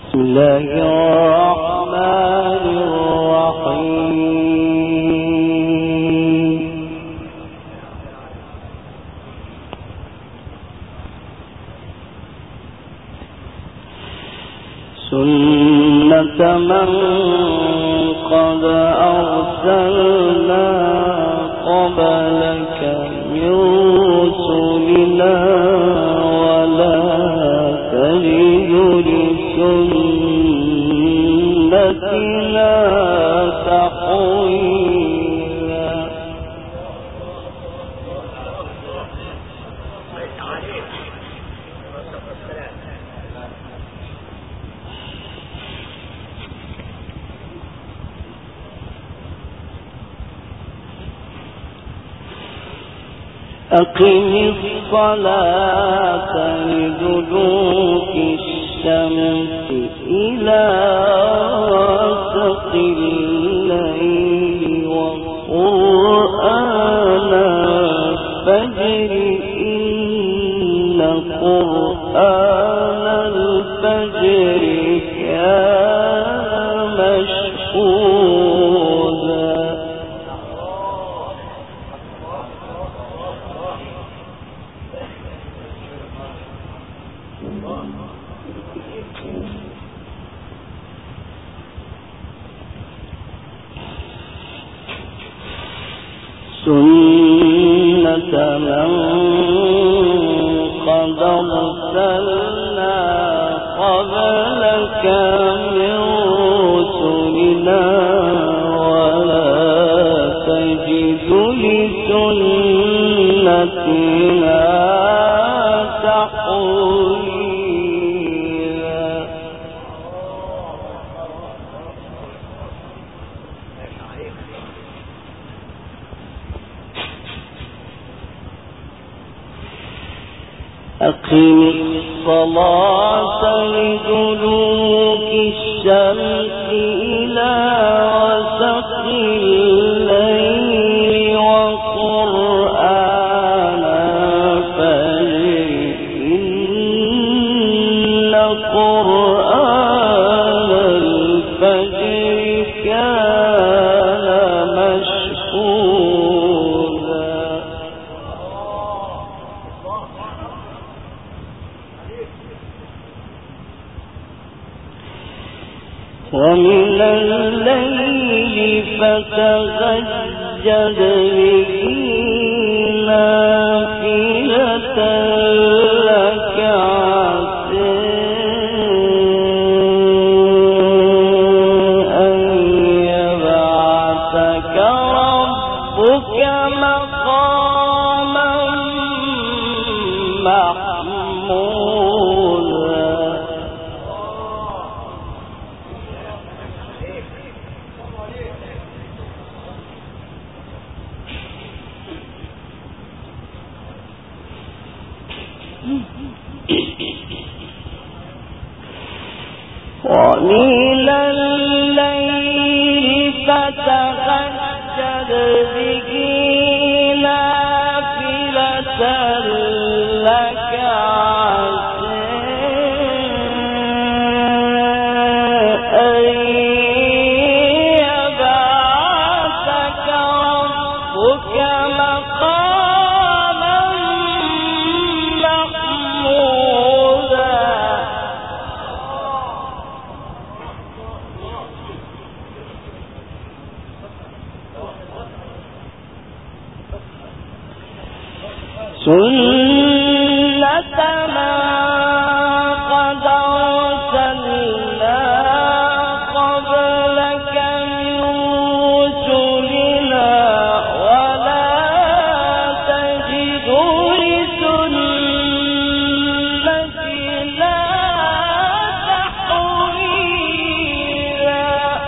بسم الله الرحمن الرحيم. سنة من قد أرسلنا قبلك من رسلنا ولا تجد لسنتنا تحويلا. أقم الصلاة لدلوك الشمس إلى غسق الليل وقرآن الفجر إن قرآن الفجر كان مشهودا. سنة من قد أرسلنا قبلك من رسلنا ولا تجد لسنتنا تحويلا. أقم الصلاة لدلوك الشمس إلى غسق الليل وقرآن الفجر إن قرآن الفجر كان مشهودا. ومن الليل فتهجد به نافلة لك عسى أن يبعثك ربك مقاما محمودا. ومن الليل فتهجد به نافلة لك عسى أن يبعثك ربك مقاما محمودا. سنة من قد أرسلنا قبلك من رسلنا ولا تجد لسنتنا تحويلا.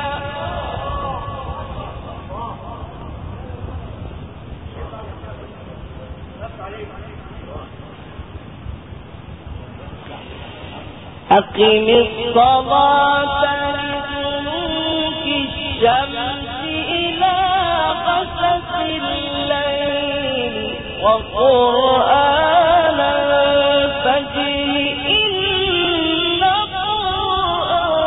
أقم الصلاة لدلوك الشمس إلى غسق الليل وقرآن الفجر إن قرآن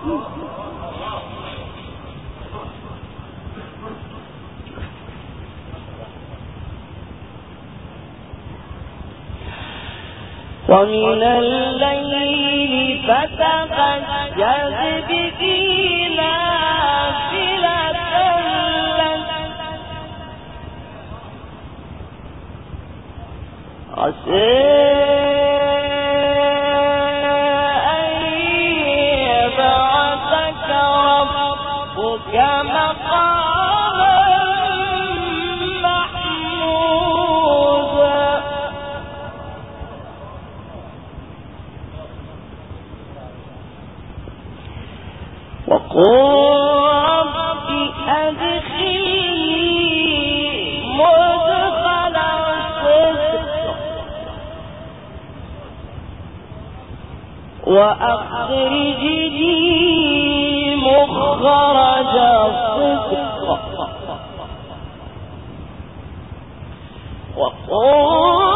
ومن الليل فتهجد به نافلة لك عسى أن يبعثك ربك مقاما محمودا وقل رب أدخلني مدخل صدق وأخرجني مخرج صدق وقل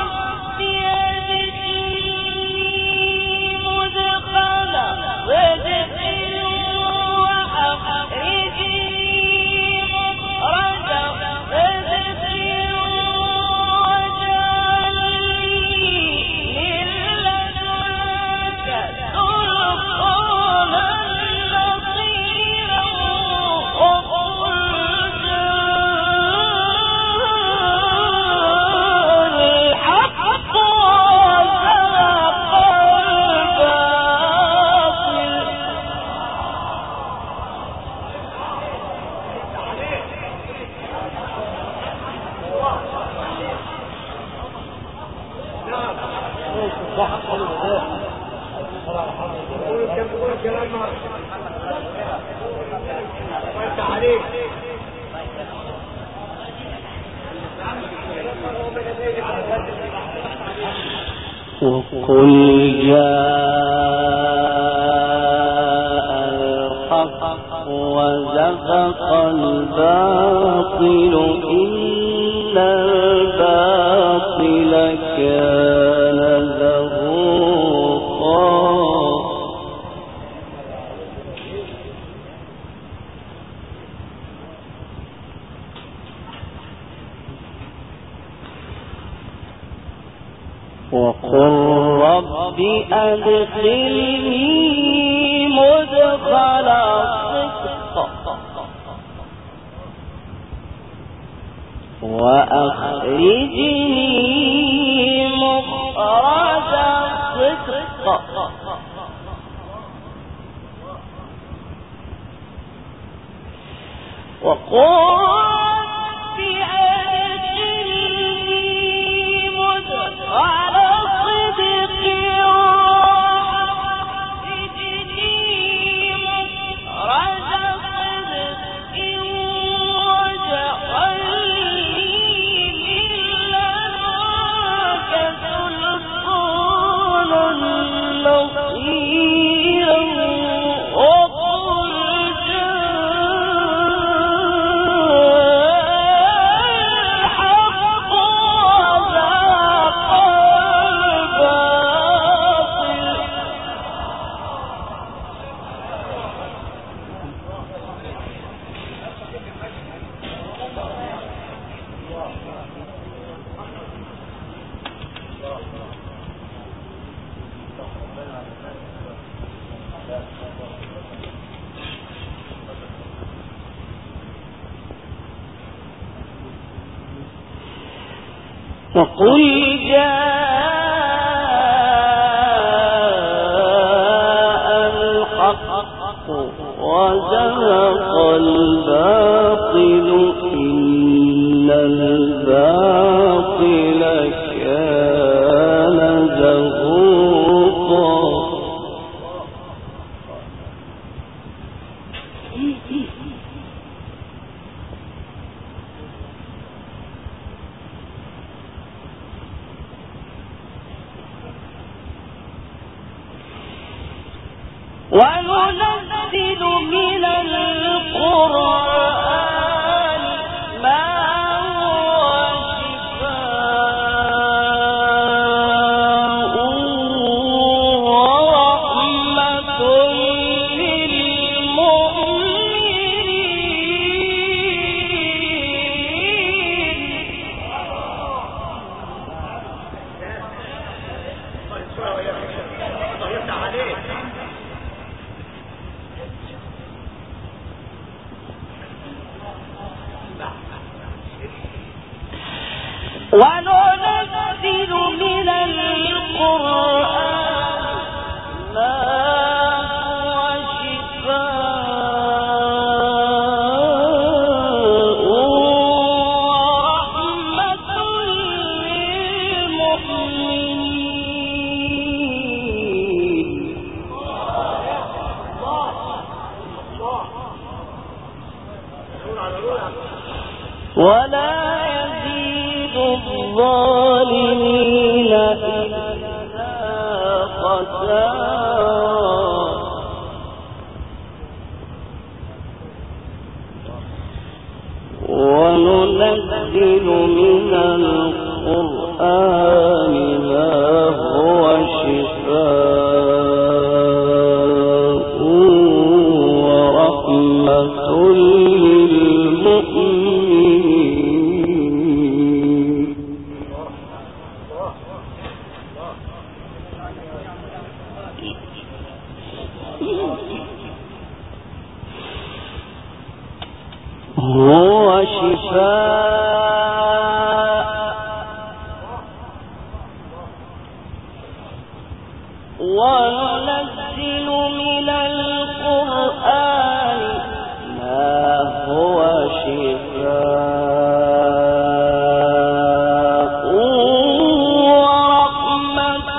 وقل جاء الحق وزهق الباطل إن الباطل كان زهوقا وقل رب أدخلني مدخل صدق وأخرجني مخرج صدق وقل وقل جاء الحق وزهق الباطل إن الباطل كان زهوقا وننزل من القرآن ما هو شفاء ورحمة وننزل من القرآن ما هو شفاء ورحمة للمؤمنين ولا يزيد الظالمين إلا خسارا وننزل من القرآن ما هو شفاء ورحمة للمؤمنين هو شفاء وننزل من القرآن ما هو شفاء ورحمة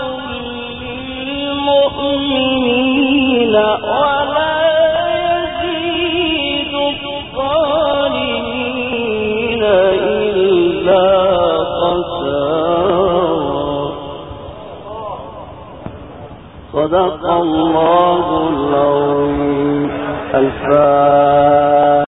للمؤمنين ولا يزيد الظالمين إلا خسارا صدق الله العظيم. الفاتحة.